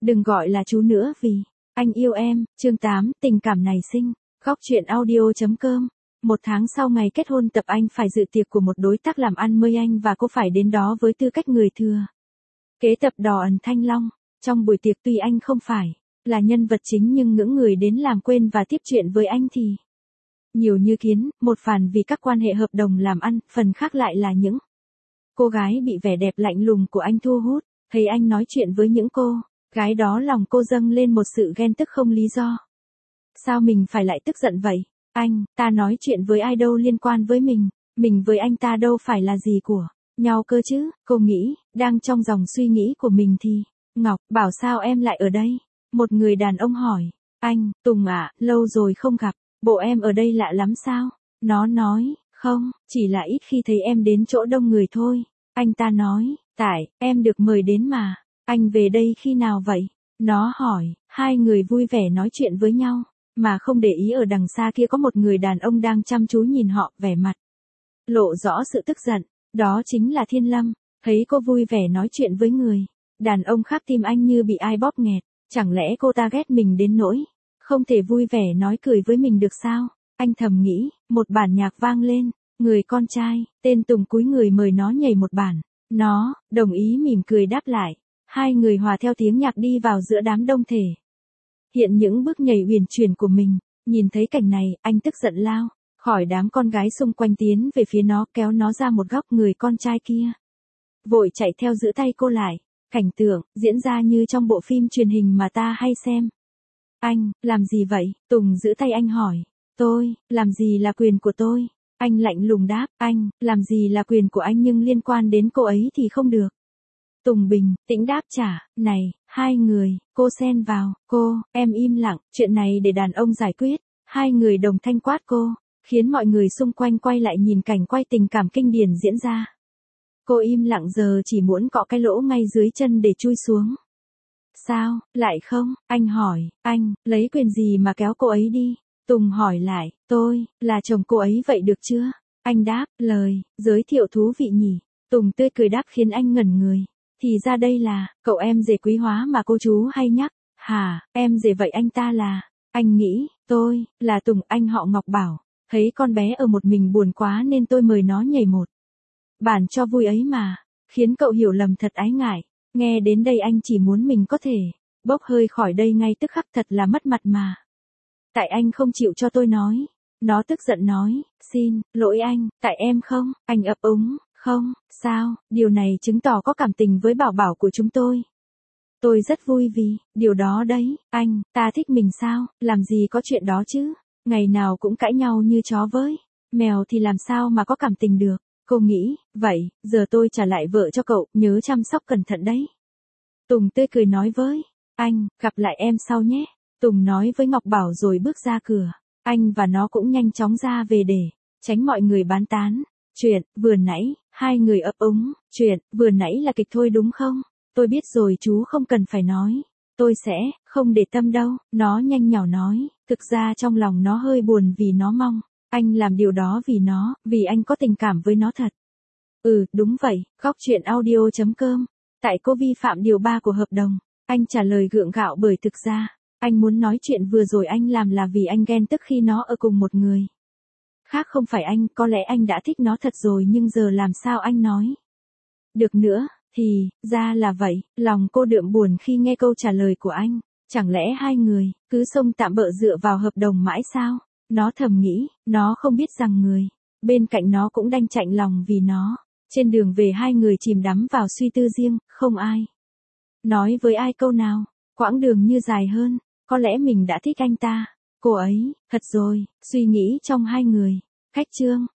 đừng gọi là chú nữa vì anh yêu em. Chương 8, tình cảm nảy sinh. Góc truyện audio.com. Một tháng sau ngày kết hôn Tập Anh phải dự tiệc của một đối tác làm ăn mời anh và cô phải đến đó với tư cách người thừa kế tập Đỏ Ẩn Thanh Long. Trong buổi tiệc tuy anh không phải là nhân vật chính nhưng những người đến làm quên và tiếp chuyện với anh thì nhiều như kiến, một phần vì các quan hệ hợp đồng làm ăn, phần khác lại là những cô gái bị vẻ đẹp lạnh lùng của anh thu hút. Thấy anh nói chuyện với những cô gái đó lòng cô dâng lên một sự ghen tức không lý do. Sao mình phải lại tức giận vậy? Ta nói chuyện với ai đâu liên quan với mình với anh ta đâu phải là gì của nhau cơ chứ, cô nghĩ, đang trong dòng suy nghĩ của mình thì, Ngọc, bảo sao em lại ở đây? Một người đàn ông hỏi, Tùng ạ, lâu rồi không gặp, bộ em ở đây lạ lắm sao? Nó nói, không, chỉ là ít khi thấy em đến chỗ đông người thôi. Anh ta nói, tại, em được mời đến mà, anh về đây khi nào vậy? Nó hỏi, hai người vui vẻ nói chuyện với nhau, mà không để ý ở đằng xa kia có một người đàn ông đang chăm chú nhìn họ, vẻ mặt lộ rõ sự tức giận. Đó chính là Thiên Lâm. Thấy cô vui vẻ nói chuyện với người đàn ông khác tim anh như bị ai bóp nghẹt. Chẳng lẽ cô ta ghét mình đến nỗi không thể vui vẻ nói cười với mình được sao? Anh thầm nghĩ. Một bản nhạc vang lên. Người con trai tên Tùng cúi người mời nó nhảy một bản. Nó đồng ý mỉm cười đáp lại. Hai người hòa theo tiếng nhạc đi vào giữa đám đông thể hiện những bước nhảy huyền chuyển của mình. Nhìn thấy cảnh này, anh tức giận lao khỏi đám con gái xung quanh tiến về phía nó, kéo nó ra một góc. Người con trai kia vội chạy theo giữ tay cô lại. Cảnh tượng diễn ra như trong bộ phim truyền hình mà ta hay xem. Anh làm gì vậy? Tùng giữ tay anh hỏi. Tôi làm gì là quyền của tôi? Anh lạnh lùng đáp. Anh làm gì là quyền của anh nhưng liên quan đến cô ấy thì không được. Tùng bình tĩnh đáp trả. Này, hai người, cô xen vào. Cô, em im lặng, chuyện này để đàn ông giải quyết. Hai người đồng thanh quát cô, khiến mọi người xung quanh quay lại nhìn cảnh quay tình cảm kinh điển diễn ra. Cô im lặng giờ chỉ muốn cọ cái lỗ ngay dưới chân để chui xuống. Sao, lại không? Anh hỏi. Anh lấy quyền gì mà kéo cô ấy đi? Tùng hỏi lại. Tôi là chồng cô ấy vậy được chưa? Anh đáp. Lời giới thiệu thú vị nhỉ? Tùng tươi cười đáp khiến anh ngẩn người. Thì ra đây là cậu em rể quý hóa mà cô chú hay nhắc. Hả, em rể vậy anh ta là? Anh nghĩ, tôi là Tùng. Anh họ Ngọc bảo, thấy con bé ở một mình buồn quá nên tôi mời nó nhảy một bản cho vui ấy mà. Khiến cậu hiểu lầm thật ái ngại. Nghe đến đây anh chỉ muốn mình có thể bốc hơi khỏi đây ngay tức khắc, thật là mất mặt mà. Tại anh không chịu cho tôi nói. Nó tức giận nói, xin lỗi anh, tại em không. Anh ấp úng, không, sao, điều này chứng tỏ có cảm tình với bảo bảo của chúng tôi. Tôi rất vui vì điều đó đấy. Ta thích mình sao? Làm gì có chuyện đó chứ. Ngày nào cũng cãi nhau như chó với mèo thì làm sao mà có cảm tình được. Cô nghĩ, vậy, giờ tôi trả lại vợ cho cậu, nhớ chăm sóc cẩn thận đấy. Tùng tươi cười nói với anh, gặp lại em sau nhé. Tùng nói với Ngọc Bảo rồi bước ra cửa. Anh và nó cũng nhanh chóng ra về để tránh mọi người bán tán. Chuyện vừa nãy, hai người ấp úng. Chuyện vừa nãy là kịch thôi đúng không? Tôi biết rồi, chú không cần phải nói. Tôi sẽ không để tâm đâu. Nó nhanh nhỏ nói. Thực ra trong lòng nó hơi buồn vì nó mong anh làm điều đó vì nó, vì anh có tình cảm với nó thật. Đúng vậy. Góc truyện audio.com. Tại cô vi phạm điều 3 của hợp đồng. Anh trả lời gượng gạo bởi thực ra anh muốn nói chuyện vừa rồi anh làm là vì anh ghen tức khi nó ở cùng một người khác. Không phải anh, có lẽ anh đã thích nó thật rồi nhưng giờ làm sao anh nói được nữa. Thì ra là vậy. Lòng cô đượm buồn khi nghe câu trả lời của anh. Chẳng lẽ hai người cứ xông tạm bợ dựa vào hợp đồng mãi sao? Nó thầm nghĩ. Nó không biết rằng người bên cạnh nó cũng đành chạnh lòng vì nó. Trên đường về hai người chìm đắm vào suy tư riêng. Không ai nói với ai câu nào. Quãng đường như dài hơn. Có lẽ mình đã thích anh ta, cô ấy, thật rồi. Suy nghĩ trong hai người. Khách chương.